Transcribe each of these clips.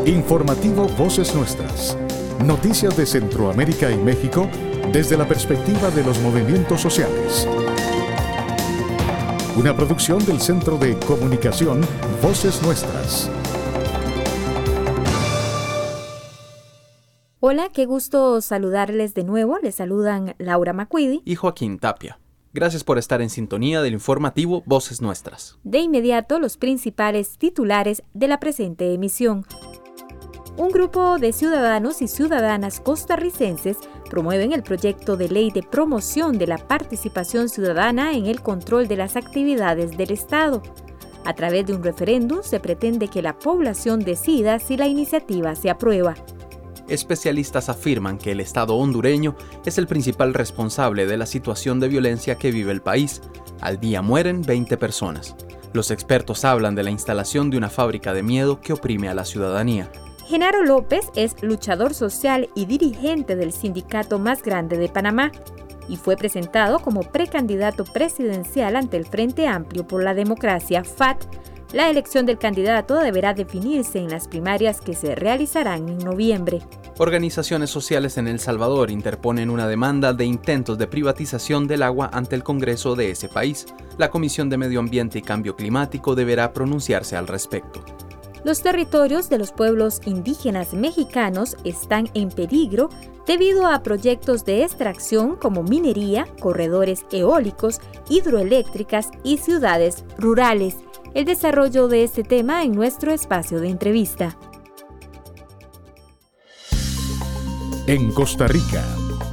Informativo Voces Nuestras. Noticias de Centroamérica y México desde la perspectiva de los movimientos sociales. Una producción del Centro de Comunicación Voces Nuestras. Hola, qué gusto saludarles de nuevo. Les saludan Laura Macquidi y Joaquín Tapia. Gracias por estar en sintonía del informativo Voces Nuestras. De inmediato, los principales titulares de la presente emisión. Un grupo de ciudadanos y ciudadanas costarricenses promueven el proyecto de ley de promoción de la participación ciudadana en el control de las actividades del Estado. A través de un referéndum se pretende que la población decida si la iniciativa se aprueba. Especialistas afirman que el Estado hondureño es el principal responsable de la situación de violencia que vive el país. Al día mueren 20 personas. Los expertos hablan de la instalación de una fábrica de miedo que oprime a la ciudadanía. Genaro López es luchador social y dirigente del sindicato más grande de Panamá y fue presentado como precandidato presidencial ante el Frente Amplio por la Democracia, FAT. La elección del candidato deberá definirse en las primarias que se realizarán en noviembre. Organizaciones sociales en El Salvador interponen una demanda de intentos de privatización del agua ante el Congreso de ese país. La Comisión de Medio Ambiente y Cambio Climático deberá pronunciarse al respecto. Los territorios de los pueblos indígenas mexicanos están en peligro debido a proyectos de extracción como minería, corredores eólicos, hidroeléctricas y ciudades rurales. El desarrollo de este tema en nuestro espacio de entrevista. En Costa Rica.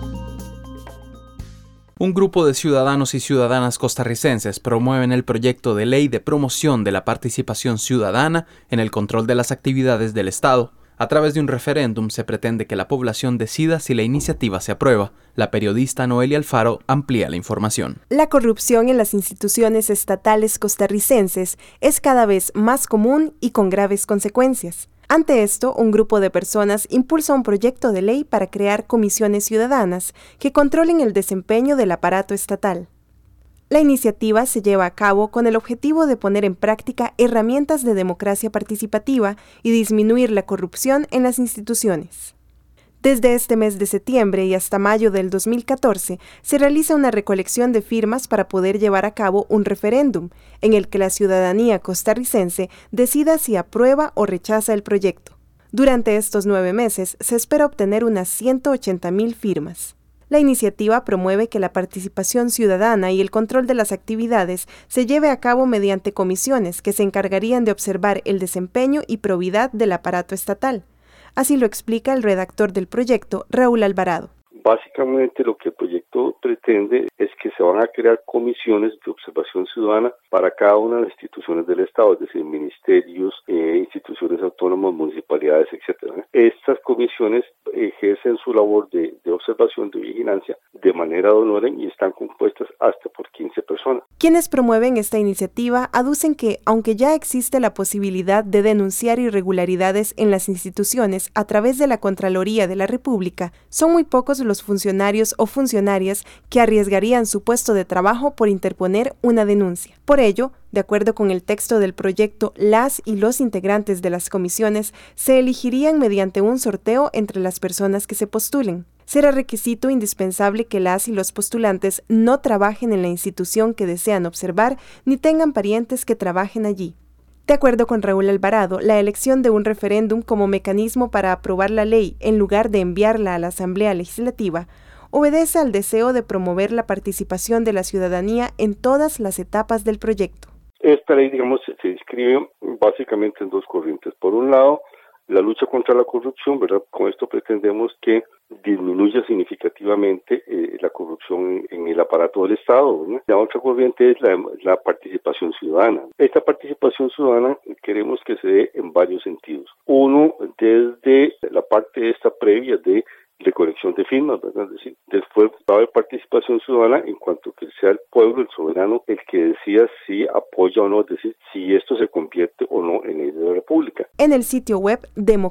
Un grupo de ciudadanos y ciudadanas costarricenses promueven el proyecto de ley de promoción de la participación ciudadana en el control de las actividades del Estado. A través de un referéndum se pretende que la población decida si la iniciativa se aprueba. La periodista Noelia Alfaro amplía la información. La corrupción en las instituciones estatales costarricenses es cada vez más común y con graves consecuencias. Ante esto, un grupo de personas impulsa un proyecto de ley para crear comisiones ciudadanas que controlen el desempeño del aparato estatal. La iniciativa se lleva a cabo con el objetivo de poner en práctica herramientas de democracia participativa y disminuir la corrupción en las instituciones. Desde este mes de septiembre y hasta mayo del 2014, se realiza una recolección de firmas para poder llevar a cabo un referéndum, en el que la ciudadanía costarricense decida si aprueba o rechaza el proyecto. Durante estos 9 meses, se espera obtener unas 180,000 firmas. La iniciativa promueve que la participación ciudadana y el control de las actividades se lleve a cabo mediante comisiones que se encargarían de observar el desempeño y probidad del aparato estatal. Así lo explica el redactor del proyecto, Raúl Alvarado. Básicamente lo que el proyecto pretende es que se van a crear comisiones de observación ciudadana para cada una de las instituciones del Estado, es decir, ministerios, instituciones autónomas, municipalidades, etc. Estas comisiones ejercen su labor de observación, de vigilancia, de manera honoraria y están compuestas hasta por 15 personas. Quienes promueven esta iniciativa aducen que, aunque ya existe la posibilidad de denunciar irregularidades en las instituciones a través de la Contraloría de la República, son muy pocos los funcionarios o funcionarias que arriesgarían su puesto de trabajo por interponer una denuncia. Por ello, de acuerdo con el texto del proyecto, las y los integrantes de las comisiones se elegirían mediante un sorteo entre las personas que se postulen. Será requisito indispensable que las y los postulantes no trabajen en la institución que desean observar ni tengan parientes que trabajen allí. De acuerdo con Raúl Alvarado, la elección de un referéndum como mecanismo para aprobar la ley en lugar de enviarla a la Asamblea Legislativa obedece al deseo de promover la participación de la ciudadanía en todas las etapas del proyecto. Esta ley, se inscribe básicamente en dos corrientes. Por un lado, la lucha contra la corrupción, ¿verdad? Con esto pretendemos que disminuya significativamente la corrupción en el aparato del Estado, ¿no? La otra corriente es la participación ciudadana. Esta participación ciudadana queremos que se dé en varios sentidos. Uno, desde la parte esta previa de recolección de firmas, ¿verdad? Es decir, después va a haber participación ciudadana en cuanto que sea el pueblo, el soberano, el que decida si apoya o no, es decir, si esto se convierte o no en ley de la República. En el sitio web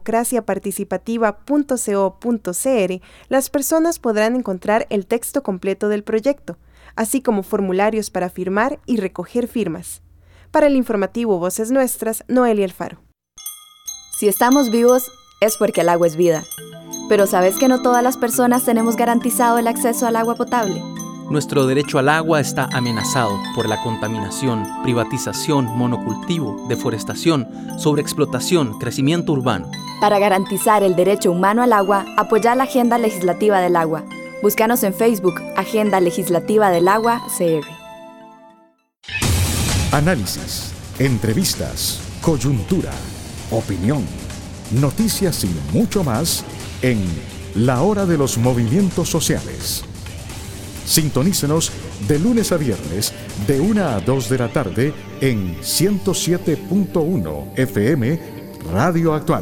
democraciaparticipativa.co.cr, las personas podrán encontrar el texto completo del proyecto, así como formularios para firmar y recoger firmas. Para el informativo Voces Nuestras, Noelia Alfaro. Si estamos vivos, es porque el agua es vida. Pero ¿sabes que no todas las personas tenemos garantizado el acceso al agua potable? Nuestro derecho al agua está amenazado por la contaminación, privatización, monocultivo, deforestación, sobreexplotación, crecimiento urbano. Para garantizar el derecho humano al agua, apoya la Agenda Legislativa del Agua. Búscanos en Facebook, Agenda Legislativa del Agua, CR. Análisis, entrevistas, coyuntura, opinión, noticias y mucho más en La Hora de los Movimientos Sociales. Sintonícenos de lunes a viernes de 1 a 2 de la tarde en 107.1 FM Radio Actual.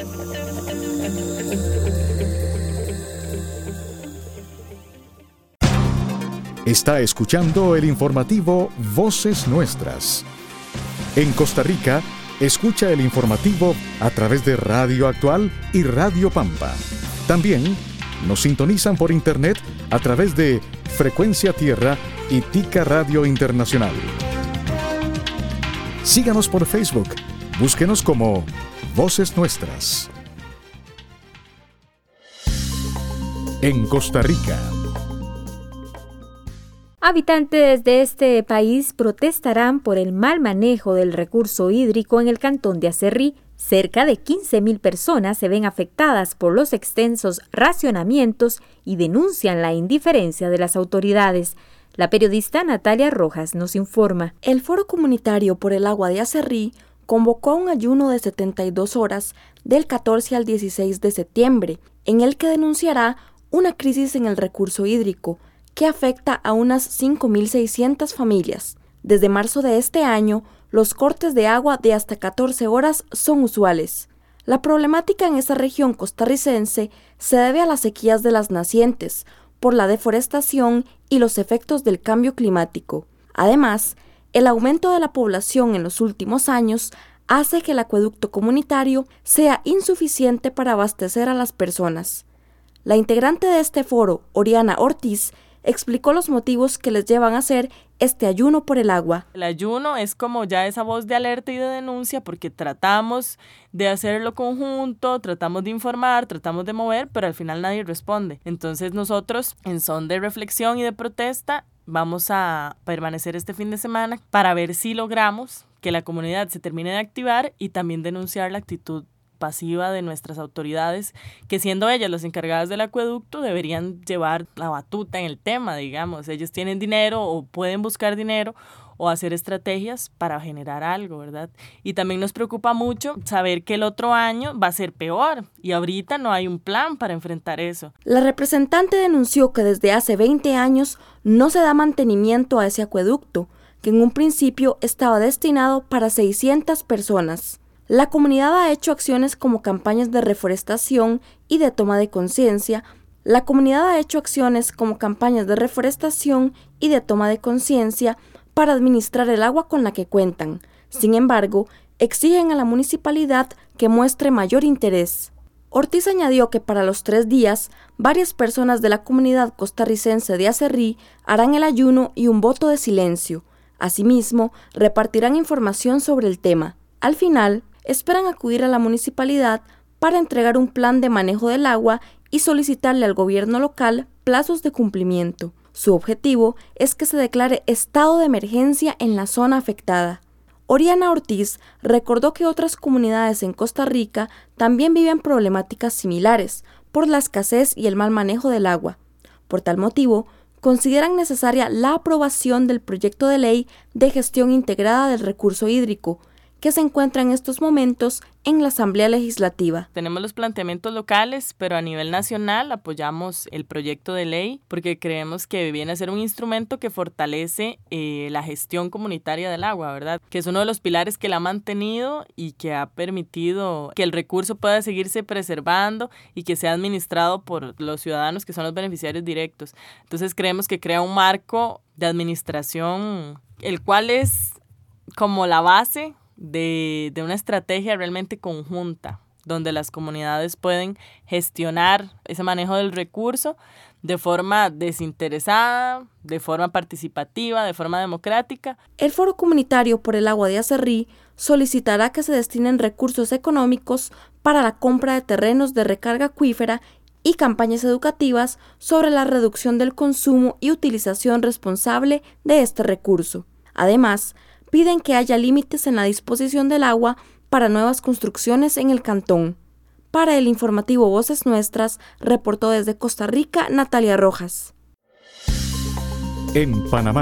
Está escuchando el informativo Voces Nuestras. En Costa Rica, escucha el informativo a través de Radio Actual y Radio Pampa. También nos sintonizan por internet a través de Frecuencia Tierra y Tica Radio Internacional. Síganos por Facebook. Búsquenos como Voces Nuestras. En Costa Rica. Habitantes de este país protestarán por el mal manejo del recurso hídrico en el cantón de Acerrí. Cerca de 15,000 personas se ven afectadas por los extensos racionamientos y denuncian la indiferencia de las autoridades. La periodista Natalia Rojas nos informa. El Foro Comunitario por el Agua de Acerrí convocó un ayuno de 72 horas del 14 al 16 de septiembre, en el que denunciará una crisis en el recurso hídrico que afecta a unas 5,600 familias. Desde marzo de este año, los cortes de agua de hasta 14 horas son usuales. La problemática en esta región costarricense se debe a las sequías de las nacientes, por la deforestación y los efectos del cambio climático. Además, el aumento de la población en los últimos años hace que el acueducto comunitario sea insuficiente para abastecer a las personas. La integrante de este foro, Oriana Ortiz, explicó los motivos que les llevan a hacer este ayuno por el agua. El ayuno es como ya esa voz de alerta y de denuncia porque tratamos de hacerlo conjunto, tratamos de informar, tratamos de mover, pero al final nadie responde. Entonces nosotros, en son de reflexión y de protesta, vamos a permanecer este fin de semana para ver si logramos que la comunidad se termine de activar y también denunciar la actitud pasiva de nuestras autoridades, que siendo ellas las encargadas del acueducto deberían llevar la batuta en el tema, digamos. Ellos tienen dinero o pueden buscar dinero o hacer estrategias para generar algo, ¿verdad? Y también nos preocupa mucho saber que el otro año va a ser peor y ahorita no hay un plan para enfrentar eso. La representante denunció que desde hace 20 años no se da mantenimiento a ese acueducto, que en un principio estaba destinado para 600 personas. La comunidad ha hecho acciones como campañas de reforestación y de toma de conciencia. Para administrar el agua con la que cuentan. Sin embargo, exigen a la municipalidad que muestre mayor interés. Ortiz añadió que para los 3 días, varias personas de la comunidad costarricense de Acerrí harán el ayuno y un voto de silencio. Asimismo, repartirán información sobre el tema. Al final, esperan acudir a la municipalidad para entregar un plan de manejo del agua y solicitarle al gobierno local plazos de cumplimiento. Su objetivo es que se declare estado de emergencia en la zona afectada. Oriana Ortiz recordó que otras comunidades en Costa Rica también viven problemáticas similares por la escasez y el mal manejo del agua. Por tal motivo, consideran necesaria la aprobación del proyecto de ley de gestión integrada del recurso hídrico, que se encuentra en estos momentos en la Asamblea Legislativa. Tenemos los planteamientos locales, pero a nivel nacional apoyamos el proyecto de ley porque creemos que viene a ser un instrumento que fortalece la gestión comunitaria del agua, ¿verdad? Que es uno de los pilares que la ha mantenido y que ha permitido que el recurso pueda seguirse preservando y que sea administrado por los ciudadanos que son los beneficiarios directos. Entonces creemos que crea un marco de administración, el cual es como la base de una estrategia realmente conjunta donde las comunidades pueden gestionar ese manejo del recurso de forma desinteresada, de forma participativa, de forma democrática. El Foro Comunitario por el Agua de Acerrí solicitará que se destinen recursos económicos para la compra de terrenos de recarga acuífera y campañas educativas sobre la reducción del consumo y utilización responsable de este recurso. Además, piden que haya límites en la disposición del agua para nuevas construcciones en el cantón. Para el informativo Voces Nuestras, reportó desde Costa Rica Natalia Rojas. En Panamá.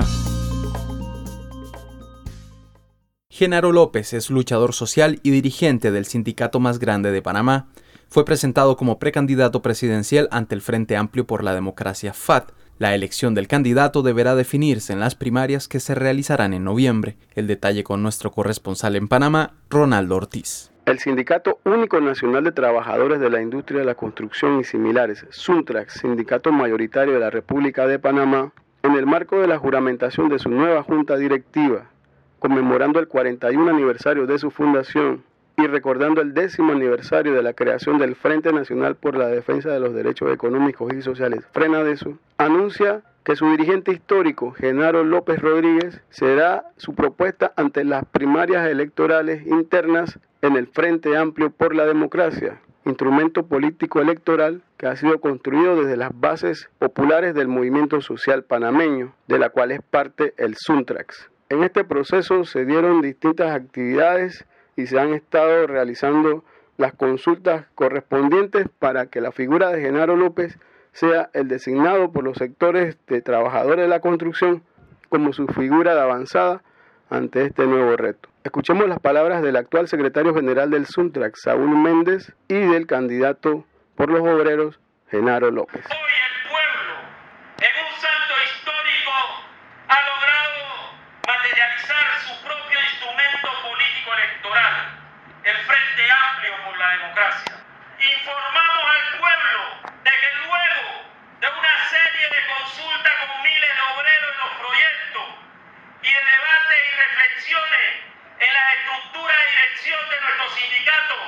Genaro López es luchador social y dirigente del sindicato más grande de Panamá. Fue presentado como precandidato presidencial ante el Frente Amplio por la Democracia FAD. La elección del candidato deberá definirse en las primarias que se realizarán en noviembre. El detalle con nuestro corresponsal en Panamá, Ronaldo Ortiz. El Sindicato Único Nacional de Trabajadores de la Industria de la Construcción y similares, SUNTRAC, sindicato mayoritario de la República de Panamá, en el marco de la juramentación de su nueva junta directiva, conmemorando el 41 aniversario de su fundación y recordando el 10º aniversario de la creación del Frente Nacional por la Defensa de los Derechos Económicos y Sociales, FRENADESO, anuncia que su dirigente histórico, Genaro López Rodríguez, será su propuesta ante las primarias electorales internas en el Frente Amplio por la Democracia, instrumento político electoral que ha sido construido desde las bases populares del movimiento social panameño, de la cual es parte el SUNTRAX. En este proceso se dieron distintas actividades y se han estado realizando las consultas correspondientes para que la figura de Genaro López sea el designado por los sectores de trabajadores de la construcción como su figura de avanzada ante este nuevo reto. Escuchemos las palabras del actual secretario general del SUNTRAC, Saúl Méndez, y del candidato por los obreros, Genaro López. Hoy el pueblo, en un salto histórico, ha logrado materializar su propio instrumento político electoral, el Frente Amplio por la Democracia. Informamos al pueblo de que luego de una serie de consultas con miles de obreros en los proyectos y de debates y reflexiones en la estructura y dirección de nuestro sindicato,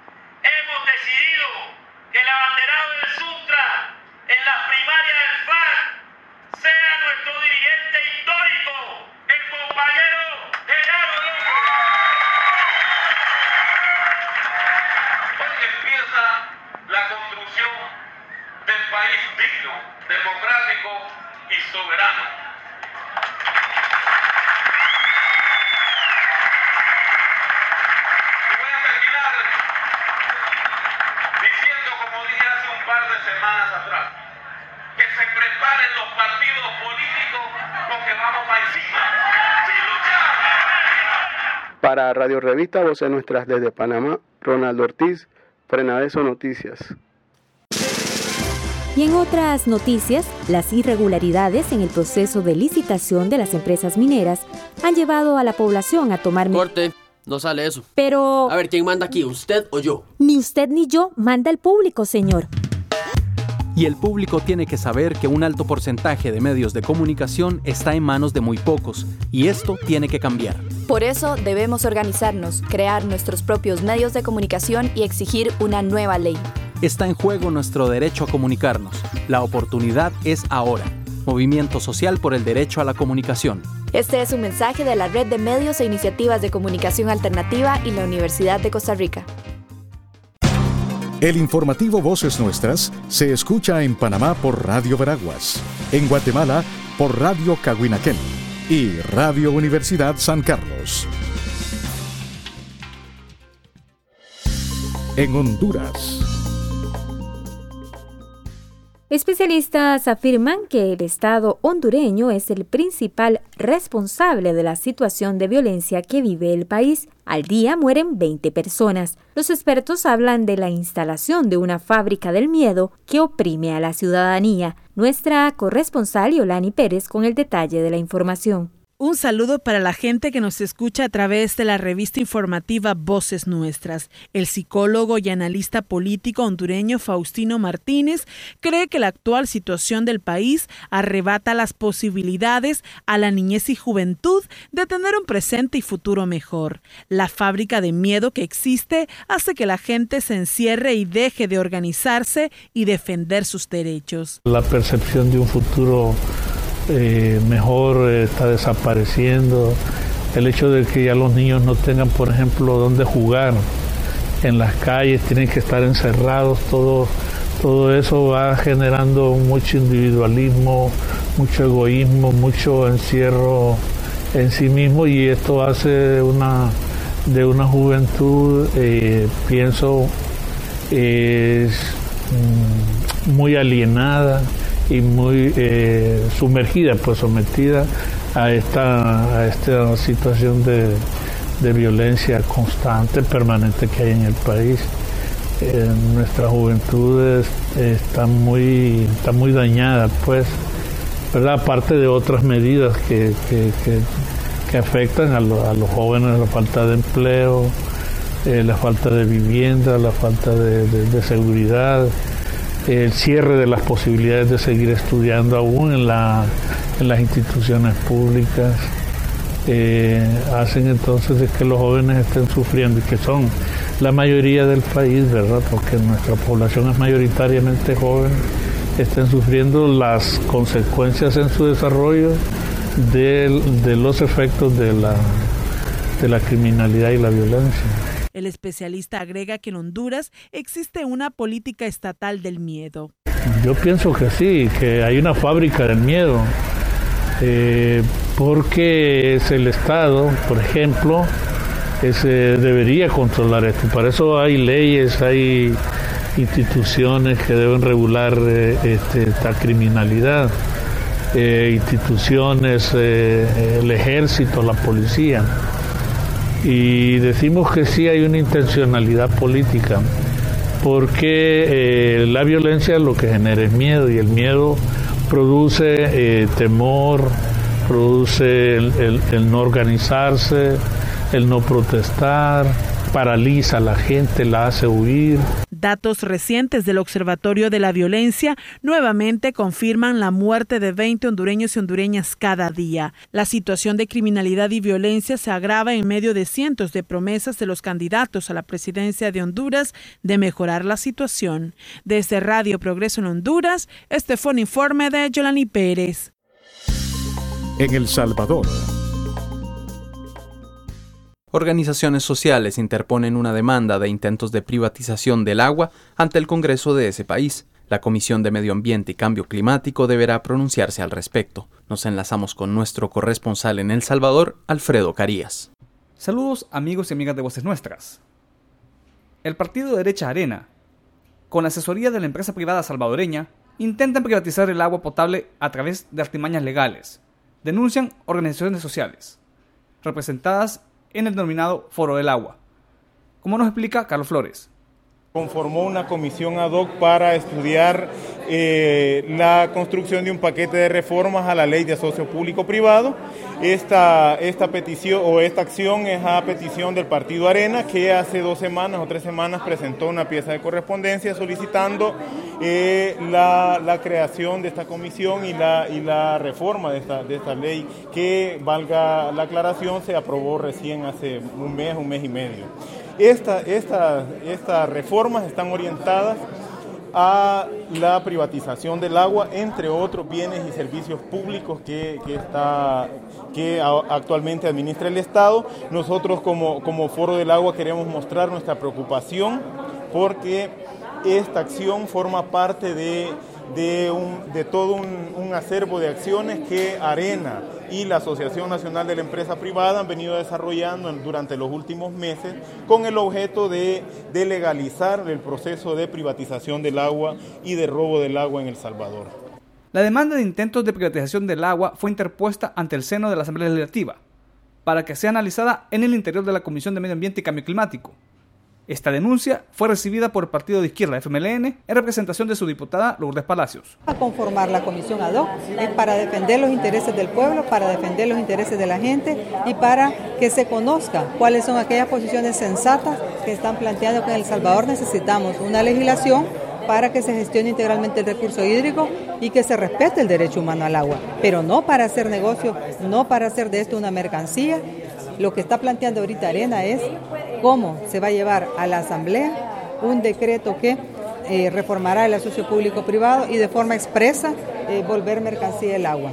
hemos decidido que el abanderado del SUNTRA en las primarias del FAD sea nuestro dirigente histórico, el compañero Genaro López. Hoy empieza la construcción del país digno, democrático y soberano. Y voy a terminar diciendo, como dije hace un par de semanas atrás, que se preparen los partidos políticos porque vamos para encima, sin luchar. Para Radio Revista Voces Nuestras desde Panamá, Ronaldo Ortiz, FRENADESO Noticias. Y en otras noticias, las irregularidades en el proceso de licitación de las empresas mineras han llevado a la población a tomar... Corte, no sale eso. Pero... A ver, ¿quién manda aquí, usted o yo? Ni usted ni yo, manda el público, señor. Y el público tiene que saber que un alto porcentaje de medios de comunicación está en manos de muy pocos, y esto tiene que cambiar. Por eso debemos organizarnos, crear nuestros propios medios de comunicación y exigir una nueva ley. Está en juego nuestro derecho a comunicarnos. La oportunidad es ahora. Movimiento Social por el Derecho a la Comunicación. Este es un mensaje de la Red de Medios e Iniciativas de Comunicación Alternativa y la Universidad de Costa Rica. El informativo Voces Nuestras se escucha en Panamá por Radio Veraguas, en Guatemala por Radio Cahuinaquén y Radio Universidad San Carlos. En Honduras. Especialistas afirman que el Estado hondureño es el principal responsable de la situación de violencia que vive el país. Al día mueren 20 personas. Los expertos hablan de la instalación de una fábrica del miedo que oprime a la ciudadanía. Nuestra corresponsal Yolani Pérez con el detalle de la información. Un saludo para la gente que nos escucha a través de la revista informativa Voces Nuestras. El psicólogo y analista político hondureño Faustino Martínez cree que la actual situación del país arrebata las posibilidades a la niñez y juventud de tener un presente y futuro mejor. La fábrica de miedo que existe hace que la gente se encierre y deje de organizarse y defender sus derechos. La percepción de un futuro mejor está desapareciendo. El hecho de que ya los niños no tengan, por ejemplo, dónde jugar en las calles, tienen que estar encerrados, todo eso va generando mucho individualismo, mucho egoísmo, mucho encierro en sí mismo, y esto hace de una juventud, pienso, muy alienada y muy sumergida, pues sometida a esta situación de violencia constante, permanente que hay en el país. Nuestra juventud está muy dañada, pues, ¿verdad? Aparte de otras medidas que afectan a los jóvenes, la falta de empleo, la falta de vivienda, la falta de seguridad, el cierre de las posibilidades de seguir estudiando aún en las instituciones públicas, hacen entonces que los jóvenes estén sufriendo, y que son la mayoría del país, ¿verdad? Porque nuestra población es mayoritariamente joven, estén sufriendo las consecuencias en su desarrollo de los efectos de la criminalidad y la violencia. El especialista agrega que en Honduras existe una política estatal del miedo. Yo pienso que sí, que hay una fábrica del miedo, porque es el Estado, por ejemplo, debería controlar esto. Para eso hay leyes, hay instituciones que deben regular esta criminalidad, instituciones, el ejército, la policía. Y decimos que sí hay una intencionalidad política, porque la violencia lo que genera es miedo, y el miedo produce temor, produce el no organizarse, el no protestar, paraliza a la gente, la hace huir. Datos recientes del Observatorio de la Violencia nuevamente confirman la muerte de 20 hondureños y hondureñas cada día. La situación de criminalidad y violencia se agrava en medio de cientos de promesas de los candidatos a la presidencia de Honduras de mejorar la situación. Desde Radio Progreso en Honduras, este fue un informe de Yolani Pérez. En El Salvador, organizaciones sociales interponen una demanda de intentos de privatización del agua ante el Congreso de ese país. La Comisión de Medio Ambiente y Cambio Climático deberá pronunciarse al respecto. Nos enlazamos con nuestro corresponsal en El Salvador, Alfredo Carías. Saludos amigos y amigas de Voces Nuestras. El partido de derecha Arena, con la asesoría de la empresa privada salvadoreña, intentan privatizar el agua potable a través de artimañas legales, denuncian organizaciones sociales, representadas en el denominado Foro del Agua. Como nos explica Carlos Flores. Conformó una comisión ad hoc para estudiar la construcción de un paquete de reformas a la ley de asocio público-privado. Esta petición o esta acción es a petición del Partido Arena, que hace 2 semanas o 3 semanas presentó una pieza de correspondencia solicitando la creación de esta comisión y la reforma de esta ley, que, valga la aclaración, se aprobó recién hace un mes y medio. Estas reformas están orientadas a la privatización del agua, entre otros bienes y servicios públicos que actualmente administra el Estado. Nosotros como Foro del Agua queremos mostrar nuestra preocupación, porque esta acción forma parte de todo un acervo de acciones que Arena y la Asociación Nacional de la Empresa Privada han venido desarrollando durante los últimos meses, con el objeto de legalizar el proceso de privatización del agua y de robo del agua en El Salvador. La demanda de intentos de privatización del agua fue interpuesta ante el seno de la Asamblea Legislativa para que sea analizada en el interior de la Comisión de Medio Ambiente y Cambio Climático. Esta denuncia fue recibida por el partido de izquierda FMLN en representación de su diputada Lourdes Palacios. A conformar la comisión ad hoc es para defender los intereses del pueblo, para defender los intereses de la gente y para que se conozca cuáles son aquellas posiciones sensatas que están planteando que en El Salvador necesitamos una legislación para que se gestione integralmente el recurso hídrico y que se respete el derecho humano al agua, pero no para hacer negocio, no para hacer de esto una mercancía. Lo que está planteando ahorita Arena es cómo se va a llevar a la Asamblea un decreto que reformará el asocio público-privado y de forma expresa volver mercancía el agua.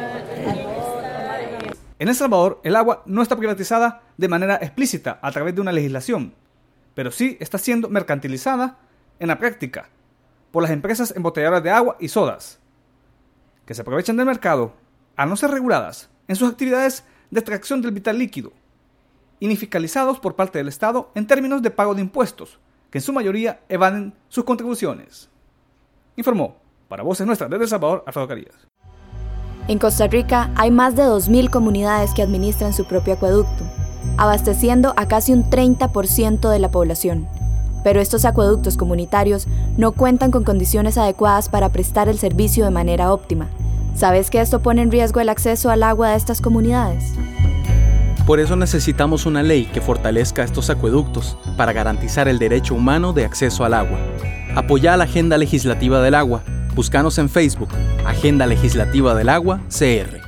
En El Salvador, el agua no está privatizada de manera explícita a través de una legislación, pero sí está siendo mercantilizada en la práctica por las empresas embotelladoras de agua y sodas, que se aprovechan del mercado al no ser reguladas en sus actividades de extracción del vital líquido, y ni fiscalizados por parte del Estado en términos de pago de impuestos, que en su mayoría evaden sus contribuciones. Informó para Voces Nuestras desde El Salvador, Alfredo Carías. En Costa Rica hay más de 2.000 comunidades que administran su propio acueducto, abasteciendo a casi un 30% de la población. Pero estos acueductos comunitarios no cuentan con condiciones adecuadas para prestar el servicio de manera óptima. ¿Sabes que esto pone en riesgo el acceso al agua de estas comunidades? Por eso necesitamos una ley que fortalezca estos acueductos para garantizar el derecho humano de acceso al agua. Apoya la Agenda Legislativa del Agua. Búscanos en Facebook, Agenda Legislativa del Agua, CR.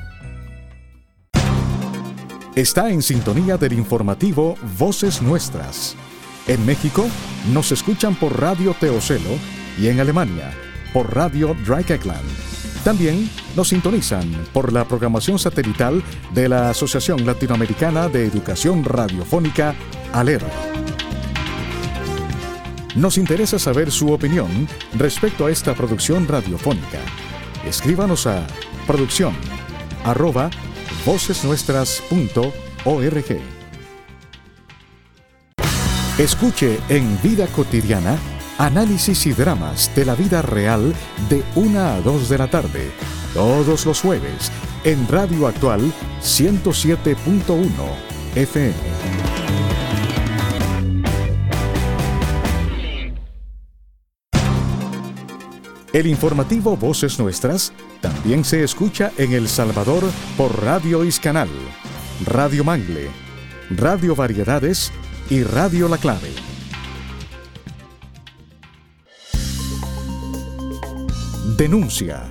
Está en sintonía del informativo Voces Nuestras. En México nos escuchan por Radio Teocelo y en Alemania por Radio Dreieckland. También nos sintonizan por la programación satelital de la Asociación Latinoamericana de Educación Radiofónica, ALER. Nos interesa saber su opinión respecto a esta producción radiofónica. Escríbanos a producción@vocesnuestras.org. Escuche en Vida Cotidiana análisis y dramas de la vida real de 1 a 2 de la tarde, todos los jueves, en Radio Actual 107.1 FM. El informativo Voces Nuestras también se escucha en El Salvador por Radio Iscanal, Radio Mangle, Radio Variedades y Radio La Clave. Denuncia.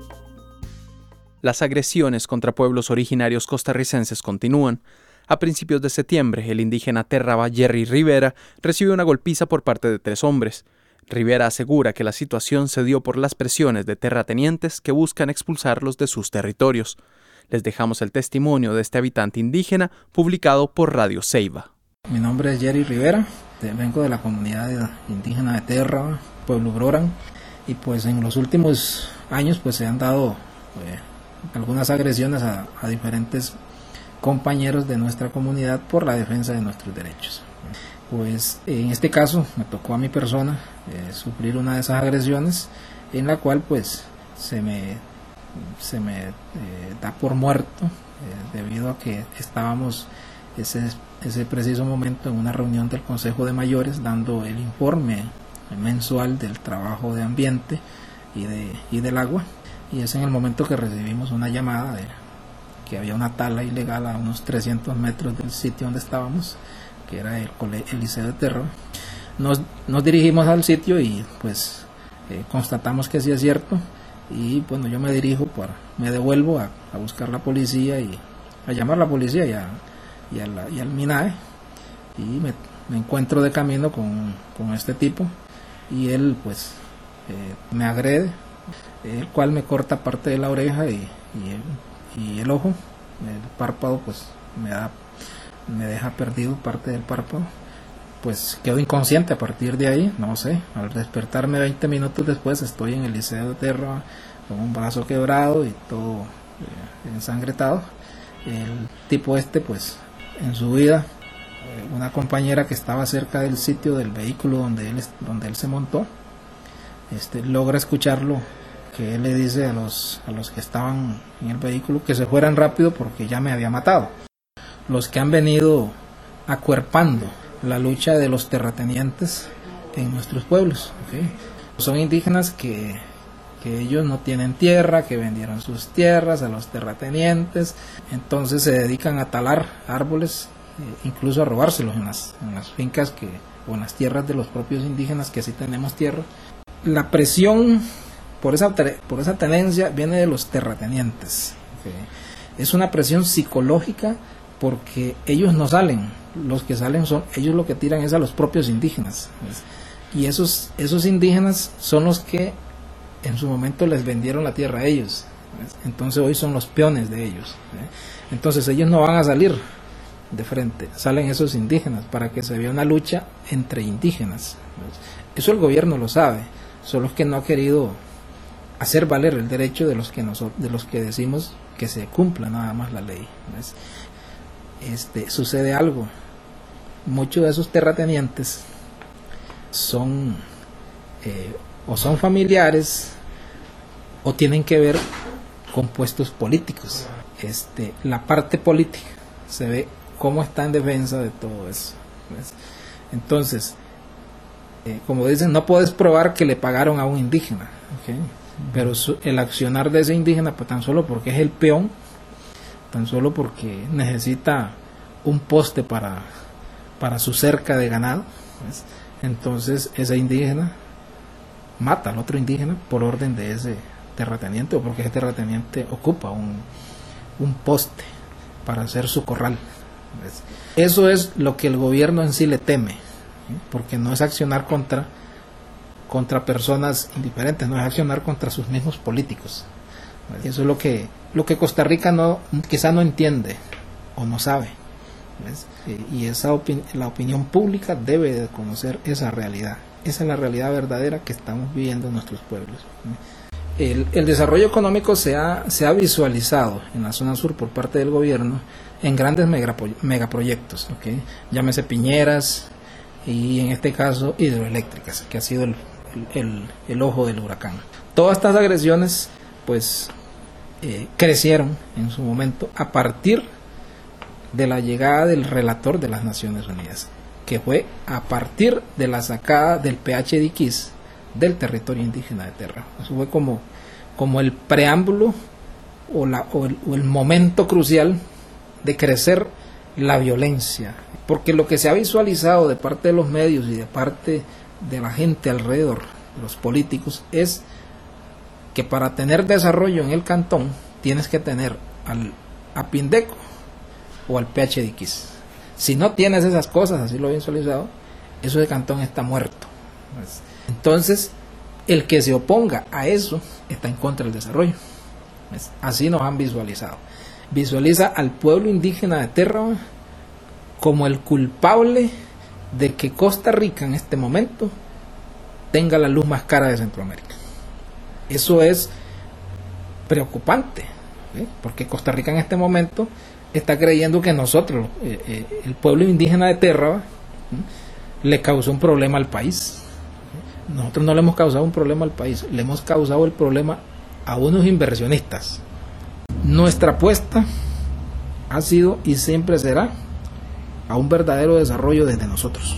Las agresiones contra pueblos originarios costarricenses continúan. A principios de septiembre, el indígena Terraba Jerry Rivera recibió una golpiza por parte de 3 hombres. Rivera asegura que la situación se dio por las presiones de terratenientes que buscan expulsarlos de sus territorios. Les dejamos el testimonio de este habitante indígena publicado por Radio Ceiba. Mi nombre es Jerry Rivera, vengo de la comunidad indígena de Terraba, pueblo Broran. Y pues en los últimos años pues se han dado algunas agresiones a diferentes compañeros de nuestra comunidad por la defensa de nuestros derechos. Pues en este caso me tocó a mi persona sufrir una de esas agresiones, en la cual pues se me da por muerto debido a que estábamos ese preciso momento en una reunión del Consejo de Mayores dando el informe mensual del trabajo de ambiente y del agua, y es en el momento que recibimos una llamada de que había una tala ilegal a unos 300 metros del sitio donde estábamos, que era el Liceo de Terraba. Nos dirigimos al sitio y pues constatamos que sí es cierto, y bueno, yo me devuelvo a buscar la policía y a llamar a la policía y al MINAE, y me encuentro de camino con este tipo, y él pues me agrede, el cual me corta parte de la oreja y el ojo, el párpado pues me deja perdido parte del párpado. Pues quedo inconsciente a partir de ahí, no sé, al despertarme 20 minutos después estoy en el Liceo de Terraba con un brazo quebrado y todo ensangretado. El tipo pues en su vida, una compañera que estaba cerca del sitio del vehículo donde él se montó, logra escucharlo, que él le dice a los que estaban en el vehículo que se fueran rápido porque ya me había matado. Los que han venido acuerpando la lucha de los terratenientes en nuestros pueblos. ¿Okay? Son indígenas que ellos no tienen tierra, que vendieron sus tierras a los terratenientes, entonces se dedican a talar árboles, incluso a robárselos en las fincas o en las tierras de los propios indígenas que sí tenemos tierra. La presión por esa tenencia viene de los terratenientes. ¿Okay? Es una presión psicológica porque ellos no salen, los que salen son ellos, lo que tiran es a los propios indígenas, ¿ves? Y esos indígenas son los que en su momento les vendieron la tierra a ellos, ¿ves? Entonces hoy son los peones de ellos, ¿ves? Entonces ellos no van a salir de frente, salen esos indígenas para que se vea una lucha entre indígenas, ¿ves? Eso el gobierno lo sabe, solo es que no ha querido hacer valer el derecho de los que decimos que se cumpla nada más la ley, ¿ves? Sucede algo, muchos de esos terratenientes son o son familiares o tienen que ver con puestos políticos. La parte política se ve cómo está en defensa de todo eso, ¿ves? Entonces, como dicen, no puedes probar que le pagaron a un indígena, ¿okay? Pero el accionar de ese indígena, pues tan solo porque es el peón, tan solo porque necesita un poste para su cerca de ganado, ¿ves? Entonces ese indígena mata al otro indígena por orden de ese terrateniente o porque ese terrateniente ocupa un poste para hacer su corral, ¿ves? Eso es lo que el gobierno en sí le teme, ¿sí? Porque no es accionar contra personas indiferentes, no es accionar contra sus mismos políticos, ¿ves? Eso es lo que Costa Rica quizá no entiende o no sabe, ¿ves? Y la opinión pública debe de conocer esa realidad. Esa es la realidad verdadera que estamos viviendo en nuestros pueblos. El desarrollo económico se ha visualizado en la zona sur por parte del gobierno en grandes megaproyectos, ¿okay? Llámese piñeras y en este caso hidroeléctricas, que ha sido el ojo del huracán. Todas estas agresiones pues crecieron en su momento a partir de la llegada del relator de las Naciones Unidas, que fue a partir de la sacada del PH de Iquís del territorio indígena de Terra. Eso fue como el preámbulo o el momento crucial de crecer la violencia, porque lo que se ha visualizado de parte de los medios y de parte de la gente alrededor, los políticos, es que para tener desarrollo en el cantón tienes que tener a Pindeco o al PH de Iquís. Si no tienes esas cosas, así lo he visualizado, eso de cantón está muerto. Entonces, el que se oponga a eso está en contra del desarrollo. Así nos han visualizado. Visualiza al pueblo indígena de Terra como el culpable de que Costa Rica en este momento tenga la luz más cara de Centroamérica. Eso es preocupante, ¿sí? Porque Costa Rica en este momento está creyendo que nosotros, el pueblo indígena de Terra, le causó un problema al país. Nosotros no le hemos causado un problema al país, le hemos causado el problema a unos inversionistas. Nuestra apuesta ha sido y siempre será a un verdadero desarrollo desde nosotros,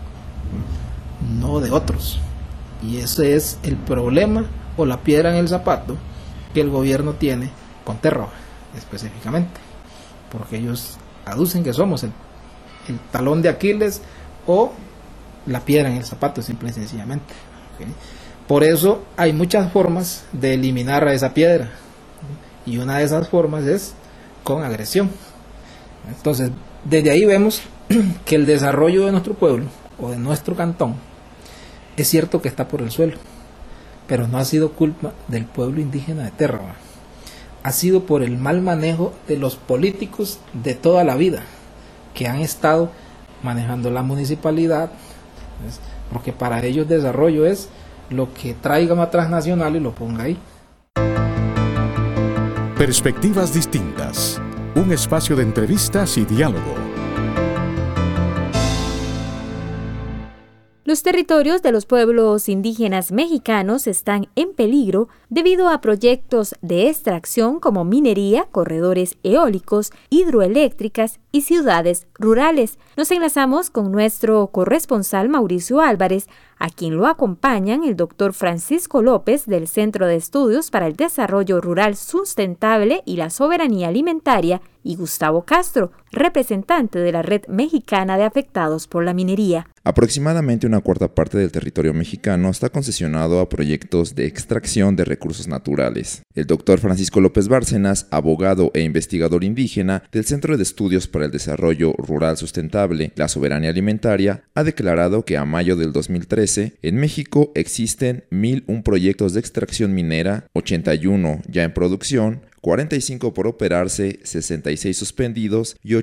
no de otros. Y ese es el problema o la piedra en el zapato que el gobierno tiene con Terra específicamente, porque ellos aducen que somos el talón de Aquiles o la piedra en el zapato, simple y sencillamente, ¿okay? Por eso hay muchas formas de eliminar a esa piedra, y una de esas formas es con agresión. Entonces, desde ahí vemos que el desarrollo de nuestro pueblo o de nuestro cantón es cierto que está por el suelo, pero no ha sido culpa del pueblo indígena de Terra, ha sido por el mal manejo de los políticos de toda la vida que han estado manejando la municipalidad, ¿ves? Porque para ellos desarrollo es lo que traiga una transnacional y lo ponga ahí. Perspectivas distintas, un espacio de entrevistas y diálogo. Los territorios de los pueblos indígenas mexicanos están en peligro debido a proyectos de extracción como minería, corredores eólicos, hidroeléctricas y ciudades rurales. Nos enlazamos con nuestro corresponsal Mauricio Álvarez, a quien lo acompañan el doctor Francisco López del Centro de Estudios para el Desarrollo Rural Sustentable y la Soberanía Alimentaria, y Gustavo Castro, representante de la Red Mexicana de Afectados por la Minería. Aproximadamente una cuarta parte del territorio mexicano está concesionado a proyectos de extracción de recursos naturales. El doctor Francisco López Bárcenas, abogado e investigador indígena del Centro de Estudios para el Desarrollo Rural Sustentable, la Soberanía Alimentaria, ha declarado que a mayo del 2013, en México existen 1.001 proyectos de extracción minera, 81 ya en producción, 45 por operarse, 66 suspendidos y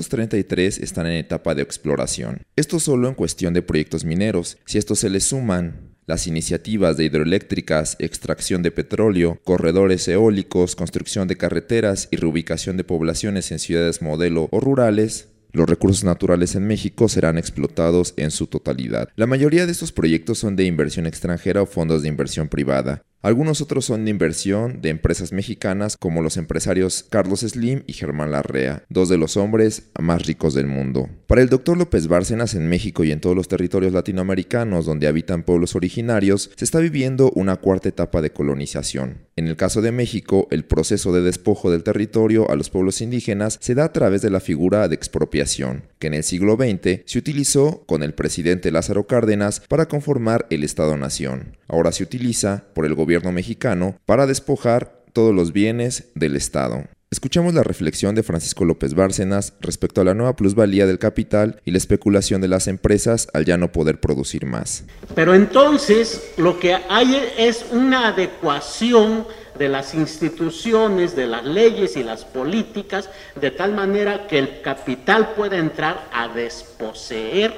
833 están en etapa de exploración. Esto solo en cuestión de proyectos mineros. Si a esto se le suman las iniciativas de hidroeléctricas, extracción de petróleo, corredores eólicos, construcción de carreteras y reubicación de poblaciones en ciudades modelo o rurales, los recursos naturales en México serán explotados en su totalidad. La mayoría de estos proyectos son de inversión extranjera o fondos de inversión privada. Algunos otros son de inversión de empresas mexicanas como los empresarios Carlos Slim y Germán Larrea, dos de los hombres más ricos del mundo. Para el doctor López Bárcenas, en México y en todos los territorios latinoamericanos donde habitan pueblos originarios, se está viviendo una cuarta etapa de colonización. En el caso de México, el proceso de despojo del territorio a los pueblos indígenas se da a través de la figura de expropiación, que en el siglo XX se utilizó con el presidente Lázaro Cárdenas para conformar el Estado-Nación. Ahora se utiliza por el gobierno mexicano para despojar todos los bienes del Estado. Escuchamos la reflexión de Francisco López Bárcenas respecto a la nueva plusvalía del capital y la especulación de las empresas al ya no poder producir más. Pero entonces lo que hay es una adecuación de las instituciones, de las leyes y las políticas, de tal manera que el capital pueda entrar a desposeer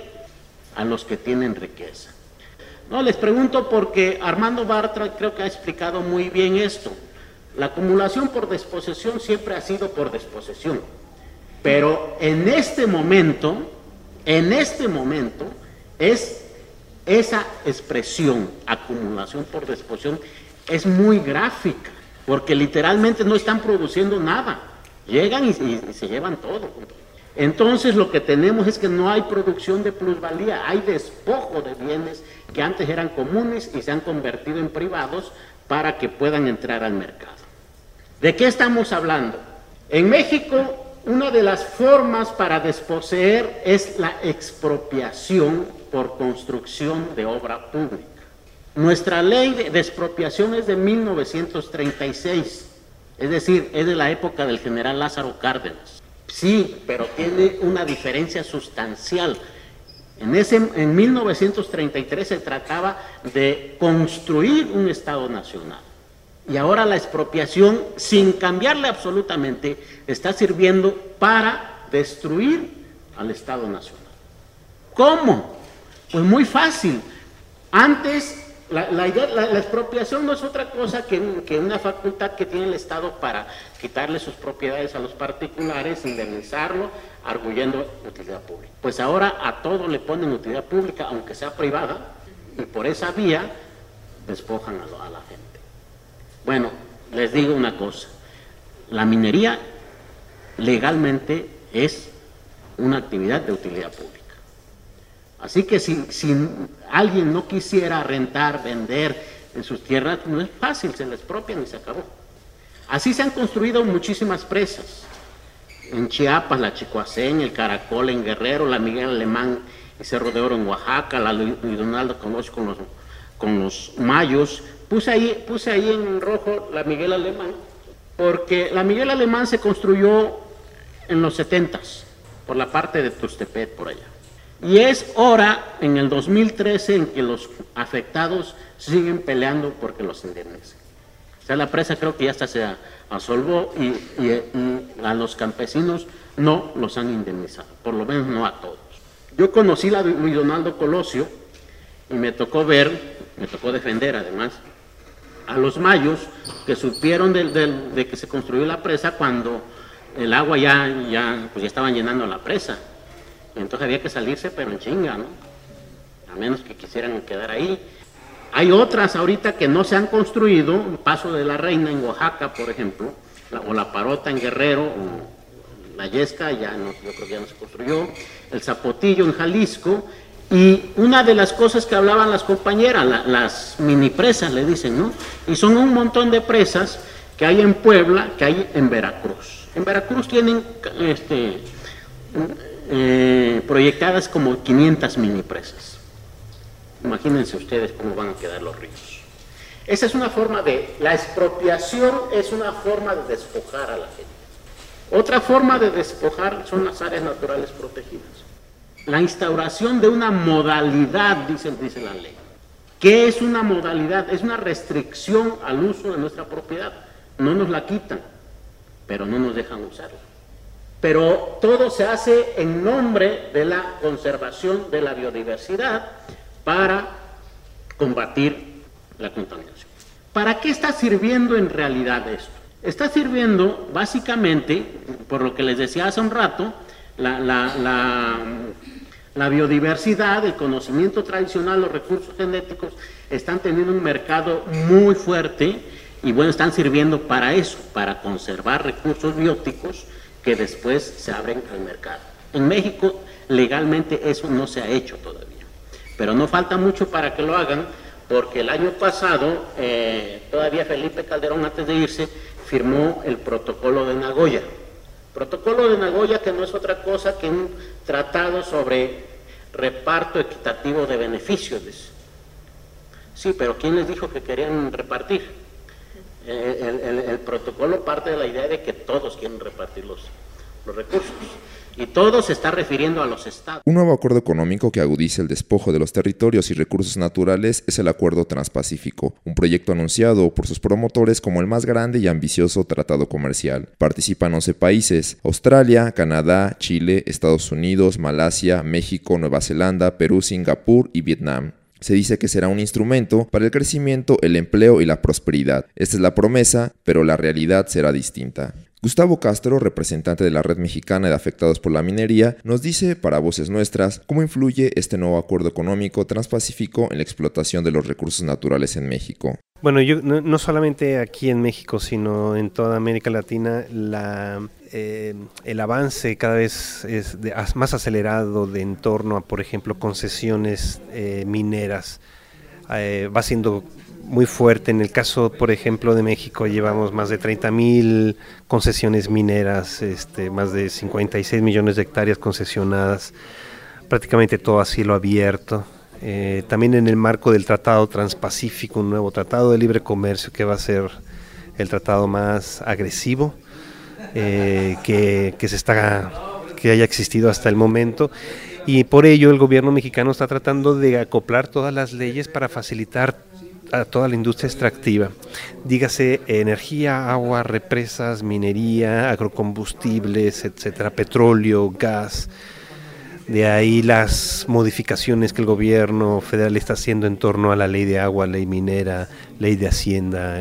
a los que tienen riqueza. No, les pregunto porque Armando Bartra creo que ha explicado muy bien esto. La acumulación por desposesión siempre ha sido por desposesión, pero en este momento es esa expresión, acumulación por desposesión, es muy gráfica, porque literalmente no están produciendo nada, llegan y se llevan todo. Entonces lo que tenemos es que no hay producción de plusvalía, hay despojo de bienes que antes eran comunes y se han convertido en privados para que puedan entrar al mercado. ¿De qué estamos hablando? En México, una de las formas para desposeer es la expropiación por construcción de obra pública. Nuestra ley de expropiación es de 1936, es decir, es de la época del general Lázaro Cárdenas. Sí, pero tiene una diferencia sustancial. En 1933 se trataba de construir un Estado nacional. Y ahora la expropiación, sin cambiarle absolutamente, está sirviendo para destruir al Estado nacional. ¿Cómo? Pues muy fácil. Antes, la expropiación no es otra cosa que una facultad que tiene el Estado para quitarle sus propiedades a los particulares, indemnizarlo, arguyendo utilidad pública. Pues ahora a todo le ponen utilidad pública, aunque sea privada, y por esa vía despojan a la gente. Bueno, les digo una cosa, la minería legalmente es una actividad de utilidad pública. Así que si alguien no quisiera rentar, vender en sus tierras, no es fácil, se les expropian y se acabó. Así se han construido muchísimas presas. En Chiapas, la Chicoacén, el Caracol en Guerrero, la Miguel Alemán y Cerro de Oro en Oaxaca, la Luis Donaldo Colosio con los mayos. Puse ahí en rojo la Miguel Alemán, porque la Miguel Alemán se construyó en los 70s, por la parte de Tuxtepec, por allá. Y es hora, en el 2013, en que los afectados siguen peleando porque los indemnicen. O sea, la presa creo que ya hasta se absolvó y a los campesinos no los han indemnizado, por lo menos no a todos. Yo conocí la Luis Donaldo Colosio y me tocó defender además a los mayos que supieron de que se construyó la presa cuando el agua ya estaban llenando la presa. Entonces había que salirse, pero en chinga, ¿no? a menos que quisieran quedar ahí. Hay otras ahorita que no se han construido, el Paso de la Reina en Oaxaca, por ejemplo, o la Parota en Guerrero, o la Yesca, yo creo que ya no se construyó, el Zapotillo en Jalisco, y una de las cosas que hablaban las compañeras, las mini presas le dicen, ¿no? Y son un montón de presas que hay en Puebla, que hay en Veracruz. En Veracruz tienen proyectadas como 500 mini presas. Imagínense ustedes cómo van a quedar los ríos. Esa es una forma la expropiación es una forma de despojar a la gente. Otra forma de despojar son las áreas naturales protegidas. La instauración de una modalidad, dice la ley. ¿Qué es una modalidad? Es una restricción al uso de nuestra propiedad. No nos la quitan, pero no nos dejan usarla. Pero todo se hace en nombre de la conservación de la biodiversidad para combatir la contaminación. ¿Para qué está sirviendo en realidad esto? Está sirviendo básicamente, por lo que les decía hace un rato, la biodiversidad, el conocimiento tradicional, los recursos genéticos están teniendo un mercado muy fuerte y bueno, están sirviendo para eso, para conservar recursos bióticos que después se abren al mercado. En México legalmente eso no se ha hecho todavía, pero no falta mucho para que lo hagan, porque el año pasado todavía Felipe Calderón, antes de irse, firmó el Protocolo de Nagoya. Protocolo de Nagoya, que no es otra cosa que un tratado sobre reparto equitativo de beneficios. Sí, pero ¿quién les dijo que querían repartir? El protocolo parte de la idea de que todos quieren repartir los recursos. Y todo se está refiriendo a los estados. Un nuevo acuerdo económico que agudiza el despojo de los territorios y recursos naturales es el Acuerdo Transpacífico, un proyecto anunciado por sus promotores como el más grande y ambicioso tratado comercial. Participan 11 países: Australia, Canadá, Chile, Estados Unidos, Malasia, México, Nueva Zelanda, Perú, Singapur y Vietnam. Se dice que será un instrumento para el crecimiento, el empleo y la prosperidad. Esta es la promesa, pero la realidad será distinta. Gustavo Castro, representante de la Red Mexicana de Afectados por la Minería, nos dice para Voces Nuestras cómo influye este nuevo acuerdo económico transpacífico en la explotación de los recursos naturales en México. Bueno, no solamente aquí en México, sino en toda América Latina, el avance cada vez es más acelerado en torno a, por ejemplo, concesiones mineras. Va siendo muy fuerte. En el caso, por ejemplo, de México, llevamos más de 30,000 concesiones mineras, más de 56 millones de hectáreas concesionadas, prácticamente todo a cielo abierto. También en el marco del Tratado Transpacífico, un nuevo tratado de libre comercio que va a ser el tratado más agresivo que haya existido hasta el momento. Y por ello el gobierno mexicano está tratando de acoplar todas las leyes para facilitar a toda la industria extractiva, dígase energía, agua, represas, minería, agrocombustibles, etcétera, petróleo, gas. De ahí las modificaciones que el gobierno federal está haciendo en torno a la ley de agua, ley minera, ley de hacienda,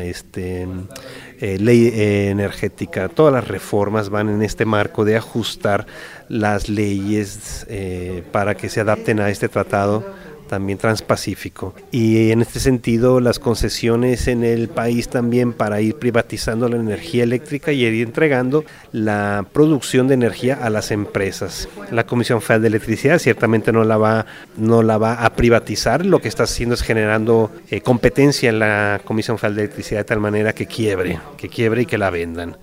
ley energética. Todas las reformas van en este marco de ajustar las leyes para que se adapten a este tratado también transpacífico. Y en este sentido las concesiones en el país también para ir privatizando la energía eléctrica y ir entregando la producción de energía a las empresas. La Comisión Federal de Electricidad ciertamente no la va a privatizar, lo que está haciendo es generando competencia en la Comisión Federal de Electricidad de tal manera que quiebre y que la vendan.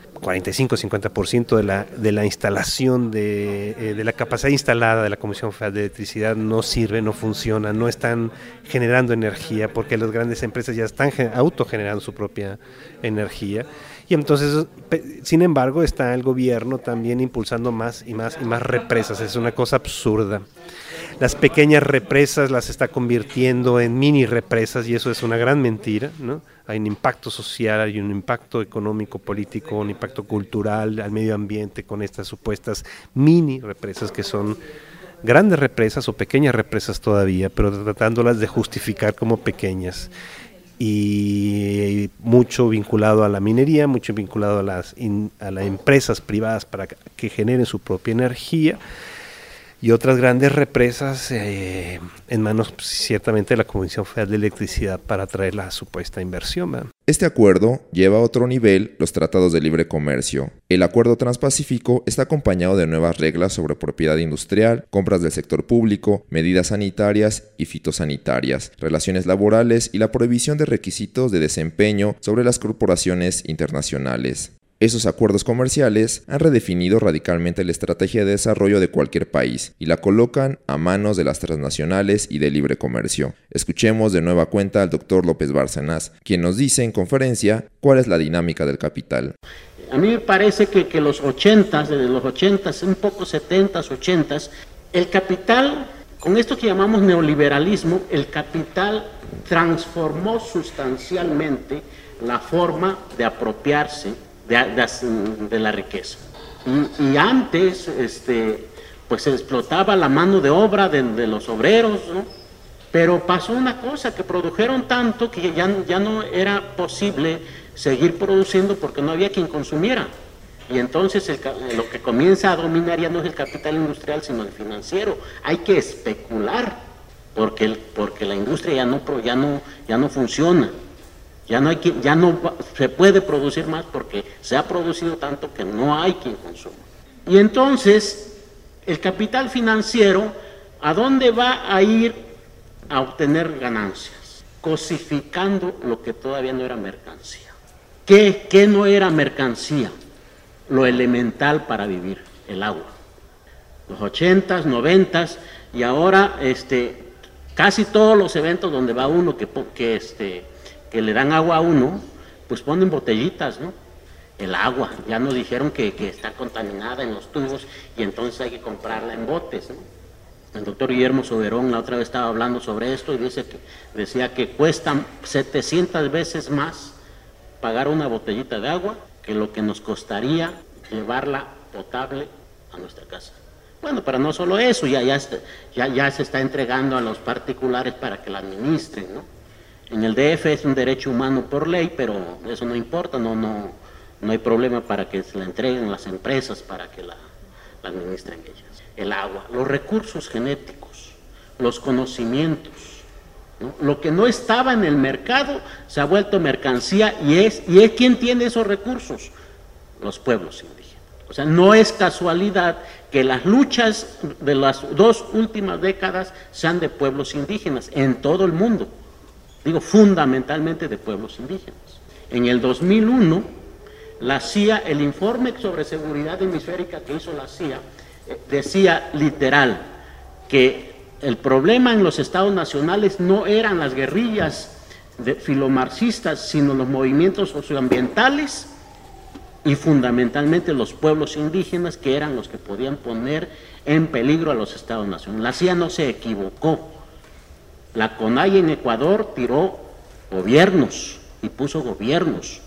45-50% de la instalación de la capacidad instalada de la Comisión Federal de Electricidad no sirve, no funciona, no están generando energía porque las grandes empresas ya están autogenerando su propia energía. Y entonces, sin embargo, está el gobierno también impulsando más y más represas. Es una cosa absurda. Las pequeñas represas las está convirtiendo en mini represas y eso es una gran mentira, ¿no? Hay un impacto social, hay un impacto económico, político, un impacto cultural al medio ambiente con estas supuestas mini represas que son grandes represas o pequeñas represas todavía, pero tratándolas de justificar como pequeñas. Y mucho vinculado a la minería, mucho vinculado a las empresas privadas para que generen su propia energía, y otras grandes represas en manos ciertamente de la Comisión Federal de Electricidad para atraer la supuesta inversión, ¿verdad? Este acuerdo lleva a otro nivel los tratados de libre comercio. El Acuerdo Transpacífico está acompañado de nuevas reglas sobre propiedad industrial, compras del sector público, medidas sanitarias y fitosanitarias, relaciones laborales y la prohibición de requisitos de desempeño sobre las corporaciones internacionales. Esos acuerdos comerciales han redefinido radicalmente la estrategia de desarrollo de cualquier país y la colocan a manos de las transnacionales y de libre comercio. Escuchemos de nueva cuenta al doctor López Bárcenas, quien nos dice en conferencia cuál es la dinámica del capital. A mí me parece que los 80s, desde los 80s, un poco 70s, 80s, el capital, con esto que llamamos neoliberalismo, el capital transformó sustancialmente la forma de apropiarse de la riqueza. Y antes pues se explotaba la mano de obra de los obreros, ¿no? Pero pasó una cosa, que produjeron tanto que ya no era posible seguir produciendo porque no había quien consumiera. Y entonces lo que comienza a dominar ya no es el capital industrial, sino el financiero. Hay que especular porque la industria ya no funciona. Ya no se puede producir más porque se ha producido tanto que no hay quien consuma. Y entonces, el capital financiero, ¿a dónde va a ir a obtener ganancias? Cosificando lo que todavía no era mercancía. ¿Qué no era mercancía? Lo elemental para vivir, el agua. Los 80s, 90s, y ahora casi todos los eventos donde va uno que le dan agua a uno, pues ponen botellitas, ¿no? El agua, ya nos dijeron que está contaminada en los tubos y entonces hay que comprarla en botes, ¿no? El doctor Guillermo Soberón la otra vez estaba hablando sobre esto y decía que cuesta 700 veces más pagar una botellita de agua que lo que nos costaría llevarla potable a nuestra casa. Bueno, pero no solo eso, ya se está entregando a los particulares para que la administren, ¿no? En el DF es un derecho humano por ley, pero eso no importa, no hay problema para que se la entreguen las empresas para que la administren ellas. El agua, los recursos genéticos, los conocimientos, ¿no? Lo que no estaba en el mercado se ha vuelto mercancía y es quien tiene esos recursos, los pueblos indígenas. O sea, no es casualidad que las luchas de las 2 últimas décadas sean de pueblos indígenas en todo el mundo. Digo, fundamentalmente de pueblos indígenas. En el 2001, la CIA, el informe sobre seguridad hemisférica que hizo la CIA, decía literal que el problema en los estados nacionales no eran las guerrillas filomarxistas, sino los movimientos socioambientales y fundamentalmente los pueblos indígenas, que eran los que podían poner en peligro a los estados nacionales. La CIA no se equivocó. La CONAIE en Ecuador tiró gobiernos y puso gobiernos.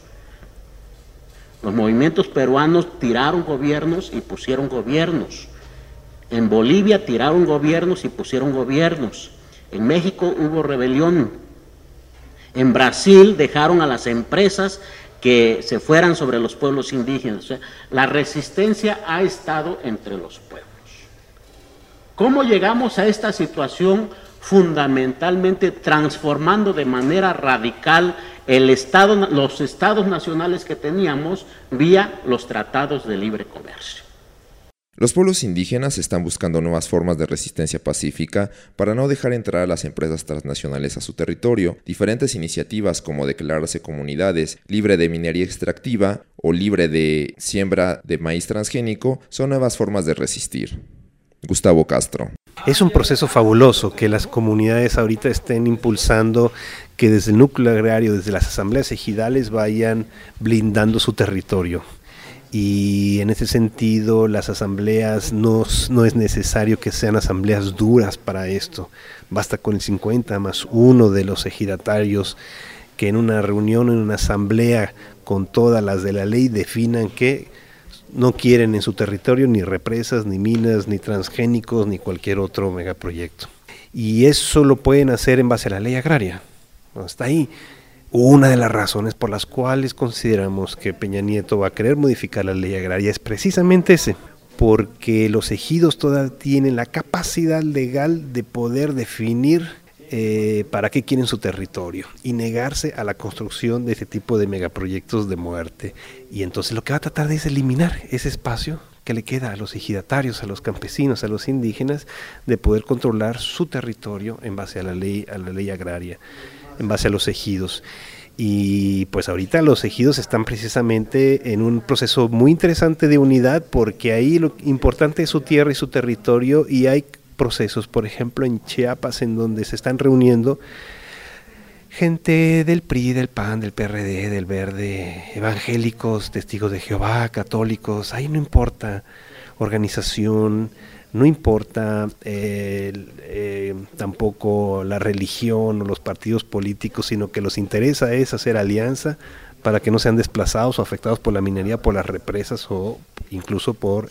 Los movimientos peruanos tiraron gobiernos y pusieron gobiernos. En Bolivia tiraron gobiernos y pusieron gobiernos. En México hubo rebelión. En Brasil dejaron a las empresas que se fueran sobre los pueblos indígenas. O sea, la resistencia ha estado entre los pueblos. ¿Cómo llegamos a esta situación? Fundamentalmente transformando de manera radical los estados nacionales que teníamos vía los tratados de libre comercio. Los pueblos indígenas están buscando nuevas formas de resistencia pacífica para no dejar entrar a las empresas transnacionales a su territorio. Diferentes iniciativas como declararse comunidades libre de minería extractiva o libre de siembra de maíz transgénico son nuevas formas de resistir. Gustavo Castro. Es un proceso fabuloso que las comunidades ahorita estén impulsando, que desde el núcleo agrario, desde las asambleas ejidales vayan blindando su territorio. Y en ese sentido las asambleas no es necesario que sean asambleas duras para esto. Basta con el 50+1 de los ejidatarios que en una reunión, en una asamblea con todas las de la ley definan que no quieren en su territorio ni represas, ni minas, ni transgénicos, ni cualquier otro megaproyecto. Y eso lo pueden hacer en base a la ley agraria. Hasta ahí. Una de las razones por las cuales consideramos que Peña Nieto va a querer modificar la ley agraria es precisamente ese, porque los ejidos todavía tienen la capacidad legal de poder definir para qué quieren su territorio y negarse a la construcción de ese tipo de megaproyectos de muerte. Y entonces lo que va a tratar de es eliminar ese espacio que le queda a los ejidatarios, a los campesinos, a los indígenas, de poder controlar su territorio en base a la ley agraria, en base a los ejidos. Y pues ahorita los ejidos están precisamente en un proceso muy interesante de unidad, porque ahí lo importante es su tierra y su territorio, y hay procesos, por ejemplo en Chiapas, en donde se están reuniendo gente del PRI, del PAN, del PRD, del Verde, evangélicos, testigos de Jehová, católicos. Ahí no importa organización, no importa tampoco la religión o los partidos políticos, sino que los interesa es hacer alianza para que no sean desplazados o afectados por la minería, por las represas o incluso por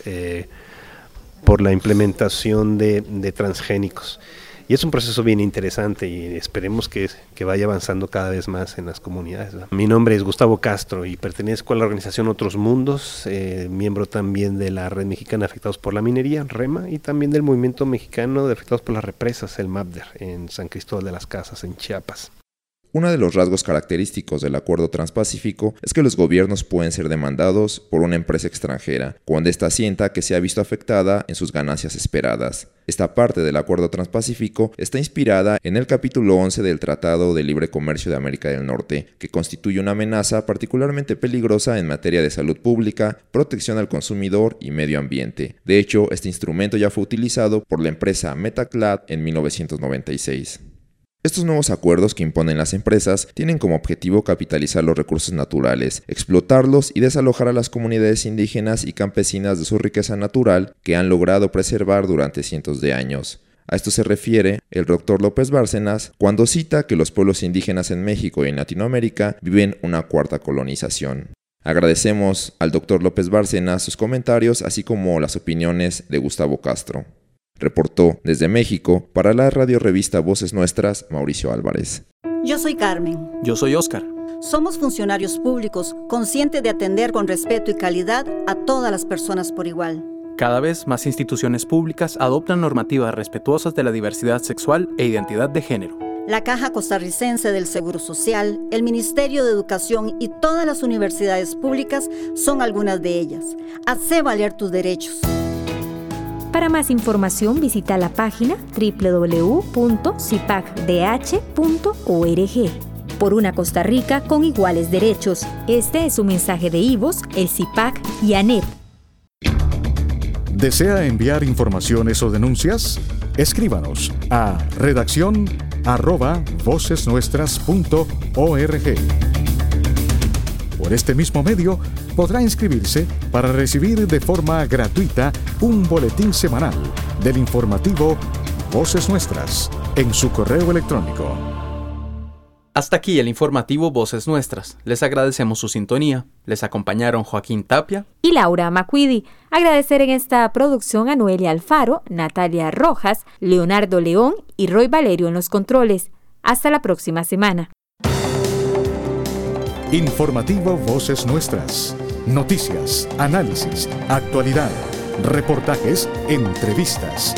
la implementación de transgénicos. Y es un proceso bien interesante y esperemos que vaya avanzando cada vez más en las comunidades, ¿no? Mi nombre es Gustavo Castro y pertenezco a la organización Otros Mundos, miembro también de la Red Mexicana de Afectados por la Minería, REMA, y también del Movimiento Mexicano de Afectados por las Represas, el MAPDER, en San Cristóbal de las Casas, en Chiapas. Uno de los rasgos característicos del Acuerdo Transpacífico es que los gobiernos pueden ser demandados por una empresa extranjera cuando ésta sienta que se ha visto afectada en sus ganancias esperadas. Esta parte del Acuerdo Transpacífico está inspirada en el capítulo 11 del Tratado de Libre Comercio de América del Norte, que constituye una amenaza particularmente peligrosa en materia de salud pública, protección al consumidor y medio ambiente. De hecho, este instrumento ya fue utilizado por la empresa Metaclad en 1996. Estos nuevos acuerdos que imponen las empresas tienen como objetivo capitalizar los recursos naturales, explotarlos y desalojar a las comunidades indígenas y campesinas de su riqueza natural que han logrado preservar durante cientos de años. A esto se refiere el Dr. López Bárcenas cuando cita que los pueblos indígenas en México y en Latinoamérica viven una cuarta colonización. Agradecemos al Dr. López Bárcenas sus comentarios, así como las opiniones de Gustavo Castro. Reportó desde México para la radio revista Voces Nuestras, Mauricio Álvarez. Yo soy Carmen. Yo soy Óscar. Somos funcionarios públicos conscientes de atender con respeto y calidad a todas las personas por igual. Cada vez más instituciones públicas adoptan normativas respetuosas de la diversidad sexual e identidad de género. La Caja Costarricense del Seguro Social, el Ministerio de Educación y todas las universidades públicas son algunas de ellas. Hacé valer tus derechos. Para más información visita la página www.cipacdh.org. Por una Costa Rica con iguales derechos. Este es un mensaje de IVOS, el CIPAC y ANEP. ¿Desea enviar informaciones o denuncias? Escríbanos a redacción@vocesnuestras.org. Por este mismo medio, podrá inscribirse para recibir de forma gratuita un boletín semanal del informativo Voces Nuestras en su correo electrónico. Hasta aquí el informativo Voces Nuestras. Les agradecemos su sintonía. Les acompañaron Joaquín Tapia y Laura Macuidi. Agradecer en esta producción a Noelia Alfaro, Natalia Rojas, Leonardo León y Roy Valerio en los controles. Hasta la próxima semana. Informativo Voces Nuestras. Noticias, análisis, actualidad, reportajes, entrevistas.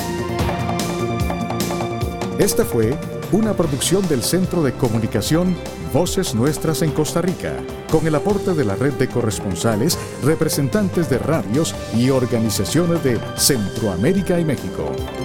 Esta fue una producción del Centro de Comunicación Voces Nuestras en Costa Rica, con el aporte de la red de corresponsales, representantes de radios y organizaciones de Centroamérica y México.